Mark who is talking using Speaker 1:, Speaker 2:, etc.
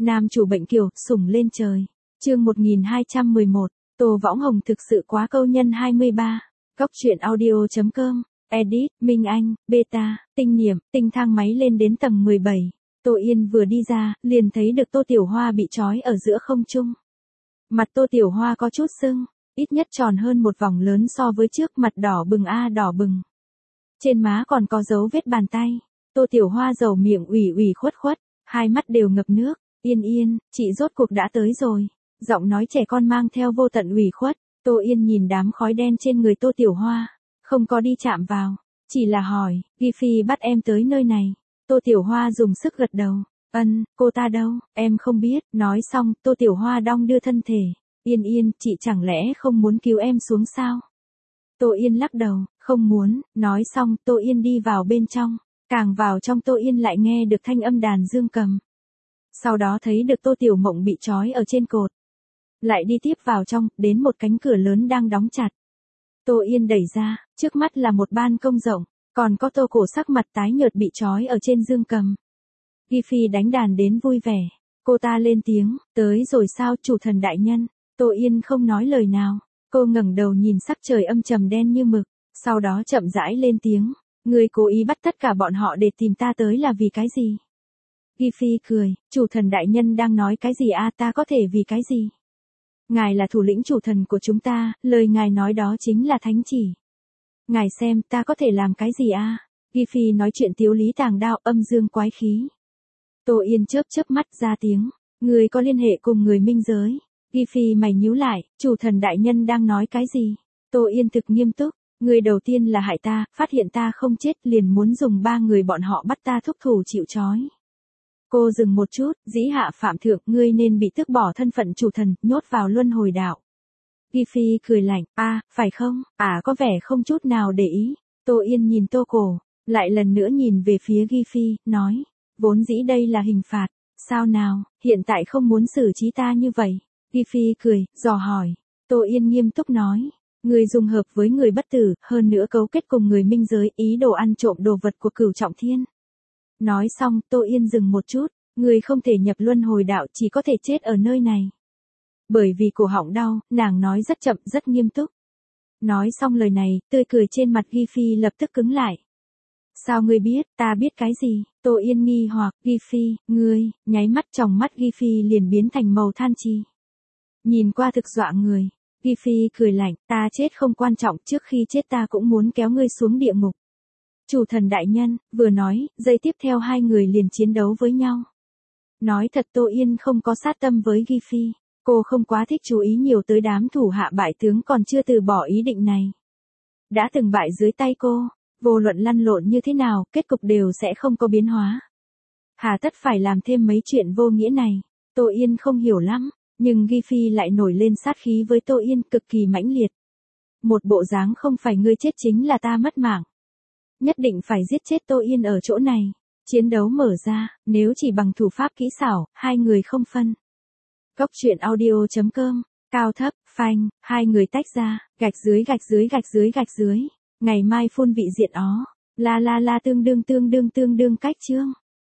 Speaker 1: Nam chủ bệnh kiều, sủng lên trời. Chương 1211, Tô Võng Hồng thực sự quá câu nhân 23. Góc truyện audio.com. Edit, Minh Anh, Beta, Tinh Niệm, Tinh thang máy lên đến tầng 17. Tô Yên vừa đi ra, liền thấy được Tô Tiểu Hoa bị trói ở giữa không trung. Mặt Tô Tiểu Hoa có chút sưng, ít nhất tròn hơn một vòng lớn so với trước, mặt đỏ bừng đỏ bừng. Trên má còn có dấu vết bàn tay. Tô Tiểu Hoa dầu miệng ủy khuất khuất, hai mắt đều ngập nước. Yên Yên, chị rốt cuộc đã tới rồi. Giọng nói trẻ con mang theo vô tận ủy khuất. Tô Yên nhìn đám khói đen trên người Tô Tiểu Hoa, không có đi chạm vào, chỉ là hỏi, Ghi Phi bắt em tới nơi này. Tô Tiểu Hoa dùng sức gật đầu. Cô ta đâu, em không biết. Nói xong, Tô Tiểu Hoa đong đưa thân thể. Yên Yên, chị chẳng lẽ không muốn cứu em xuống sao? Tô Yên lắc đầu, không muốn. Nói xong, Tô Yên đi vào bên trong. Càng vào trong Tô Yên lại nghe được thanh âm đàn dương cầm. Sau đó thấy được Tô Tiểu Mộng bị trói ở trên cột. Lại đi tiếp vào trong, đến một cánh cửa lớn đang đóng chặt. Tô Yên đẩy ra, trước mắt là một ban công rộng, còn có Tô Cổ sắc mặt tái nhợt bị trói ở trên dương cầm. Ghi Phi đánh đàn đến vui vẻ. Cô ta lên tiếng, tới rồi sao chủ thần đại nhân? Tô Yên không nói lời nào. Cô ngẩng đầu nhìn sắc trời âm trầm đen như mực, sau đó chậm rãi lên tiếng. Người cố ý bắt tất cả bọn họ để tìm ta tới là vì cái gì? Ghi Phi cười, chủ thần đại nhân đang nói cái gì ta có thể vì cái gì? Ngài là thủ lĩnh chủ thần của chúng ta, lời ngài nói đó chính là thánh chỉ. Ngài xem ta có thể làm cái gì Ghi Phi nói chuyện tiếu lý tàng đao, âm dương quái khí. Tô Yên chớp mắt ra tiếng, người có liên hệ cùng người minh giới. Ghi Phi mày nhíu lại, chủ thần đại nhân đang nói cái gì? Tô Yên thực nghiêm túc, người đầu tiên là hại ta, phát hiện ta không chết liền muốn dùng 3 người bọn họ bắt ta thúc thủ chịu trói. Cô dừng một chút, dĩ hạ phạm thượng, ngươi nên bị tước bỏ thân phận chủ thần, nhốt vào luân hồi đạo. Ghi Phi cười lạnh, phải không? Có vẻ không chút nào để ý. Tô Yên nhìn Tô Cổ, lại lần nữa nhìn về phía Ghi Phi, nói, vốn dĩ đây là hình phạt, sao nào, hiện tại không muốn xử trí ta như vậy. Ghi Phi cười, dò hỏi. Tô Yên nghiêm túc nói, người dùng hợp với người bất tử, hơn nữa cấu kết cùng người minh giới, ý đồ ăn trộm đồ vật của Cửu Trọng Thiên. Nói xong, Tô Yên dừng một chút, người không thể nhập luân hồi đạo, chỉ có thể chết ở nơi này. Bởi vì cổ họng đau, nàng nói rất chậm, rất nghiêm túc. Nói xong lời này, tươi cười trên mặt Ghi Phi lập tức cứng lại. Sao ngươi biết, ta biết cái gì? Tô Yên nghi hoặc, Ghi Phi, ngươi, nháy mắt tròng mắt Ghi Phi liền biến thành màu than chi. Nhìn qua thực dọa người, Ghi Phi cười lạnh, ta chết không quan trọng, trước khi chết ta cũng muốn kéo ngươi xuống địa ngục. Chủ thần đại nhân, vừa nói, giây tiếp theo hai người liền chiến đấu với nhau. Nói thật Tô Yên không có sát tâm với Ghi Phi, cô không quá thích chú ý nhiều tới đám thủ hạ bại tướng còn chưa từ bỏ ý định này. Đã từng bại dưới tay cô, vô luận lăn lộn như thế nào, kết cục đều sẽ không có biến hóa. Hà tất phải làm thêm mấy chuyện vô nghĩa này, Tô Yên không hiểu lắm, nhưng Ghi Phi lại nổi lên sát khí với Tô Yên cực kỳ mãnh liệt. Một bộ dáng không phải ngươi chết chính là ta mất mạng. Nhất định phải giết chết Tô Yên ở chỗ này. Chiến đấu mở ra, nếu chỉ bằng thủ pháp kỹ xảo, hai người không phân. Góc truyện audio.com, cao thấp, phanh, hai người tách ra, gạch dưới. Ngày mai phun vị diện ó. La tương đương cách chương.